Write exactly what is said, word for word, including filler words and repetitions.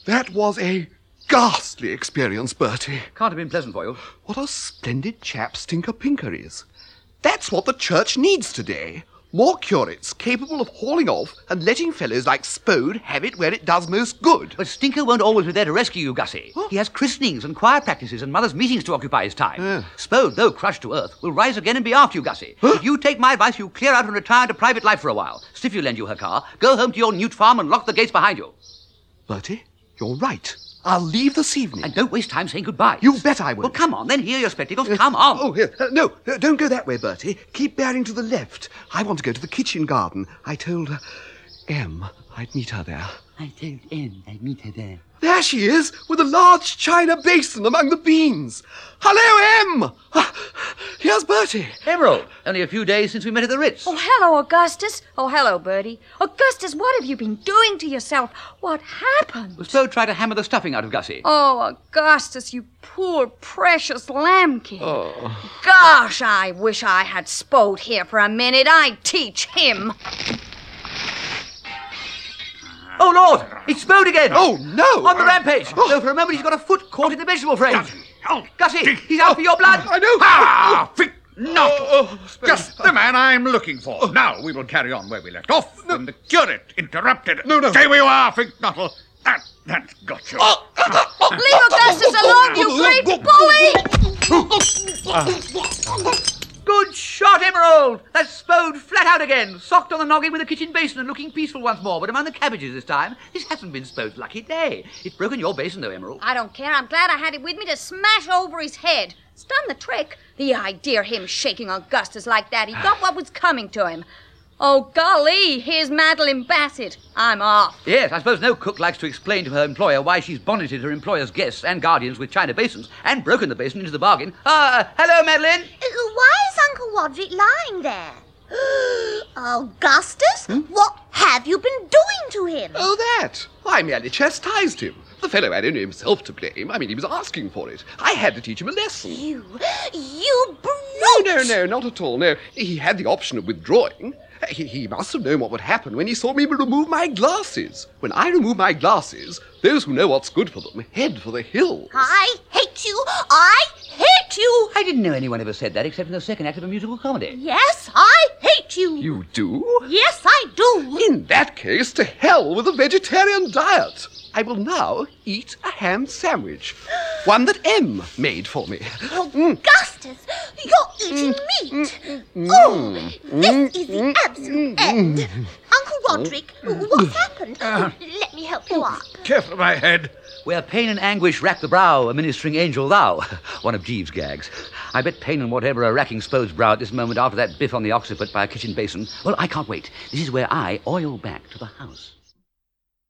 That was a ghastly experience, Bertie. Can't have been pleasant for you. What a splendid chap Stinker Pinker is. That's what the church needs today. More curates capable of hauling off and letting fellows like Spode have it where it does most good. But Stinker won't always be there to rescue you, Gussie. Huh? He has christenings and choir practices and mothers' meetings to occupy his time. Yeah. Spode, though crushed to earth, will rise again and be after you, Gussie. Huh? If you take my advice, you clear out and retire to private life for a while. Stiffy will lend you her car, go home to your newt farm and lock the gates behind you. Bertie, you're right. I'll leave this evening. And don't waste time saying goodbye. You bet I will. Well, come on, then. Here are your spectacles. Come on. Oh, here. Uh, no, uh, don't go that way, Bertie. Keep bearing to the left. I want to go to the kitchen garden. I told uh, Em I'd meet her there. I told Em I'd meet her there. There she is, with a large china basin among the beans. Hello, Em! Ah, here's Bertie. Emerald, only a few days since we met at the Ritz. Oh, hello, Augustus. Oh, hello, Bertie. Augustus, what have you been doing to yourself? What happened? Was Spode trying to hammer the stuffing out of Gussie? Oh, Augustus, you poor, precious lambkin. Oh. Gosh, I wish I had Spode here for a minute. I'd teach him. Oh, Lord! It's Spode again! Oh, no! On the rampage! Though for a moment he's got a foot caught in the vegetable frame. Gussie, he's out for your blood! I know! Ah, Fink Nottle! Oh, oh, Just the man I'm looking for. Now we will carry on where we left off, when the curate interrupted. No, no. Stay where you are, Fink Nottle. That, that's got you. Leave Augustus alone, you great bully! Good shot, Emerald! That's Spode flat out again, socked on the noggin with a kitchen basin and looking peaceful once more, but among the cabbages this time. This hasn't been Spode's lucky day. It's broken your basin, though, Emerald. I don't care. I'm glad I had it with me to smash over his head. It's done the trick. The idea of him shaking Augustus like that. He got what was coming to him. Oh, golly, here's Madeline Bassett. I'm off. Yes, I suppose no cook likes to explain to her employer why she's bonneted her employer's guests and guardians with china basins and broken the basin into the bargain. Ah, uh, hello, Madeline. Why is Uncle Roderick lying there? Augustus, hmm? What have you been doing to him? Oh, that. I merely chastised him. The fellow had only himself to blame. I mean, he was asking for it. I had to teach him a lesson. You, you brute! No, no, no, not at all. No, he had the option of withdrawing. He, he must have known what would happen when he saw me remove my glasses. When I remove my glasses, those who know what's good for them head for the hills. I hate you! I hate you! I didn't know anyone ever said that except in the second act of a musical comedy. Yes, I hate you! You do? Yes, I do! In that case, to hell with a vegetarian diet. I will now eat a ham sandwich. One that Em made for me. Augustus, you're eating meat. Oh, this is the absolute end. Uncle Roderick, what's happened? Uh, Let me help you up. Careful of my head. Where pain and anguish rack the brow, a ministering angel thou. One of Jeeves' gags. I bet pain and whatever are racking Spode's brow at this moment after that biff on the occiput by a kitchen basin. Well, I can't wait. This is where I oil back to the house.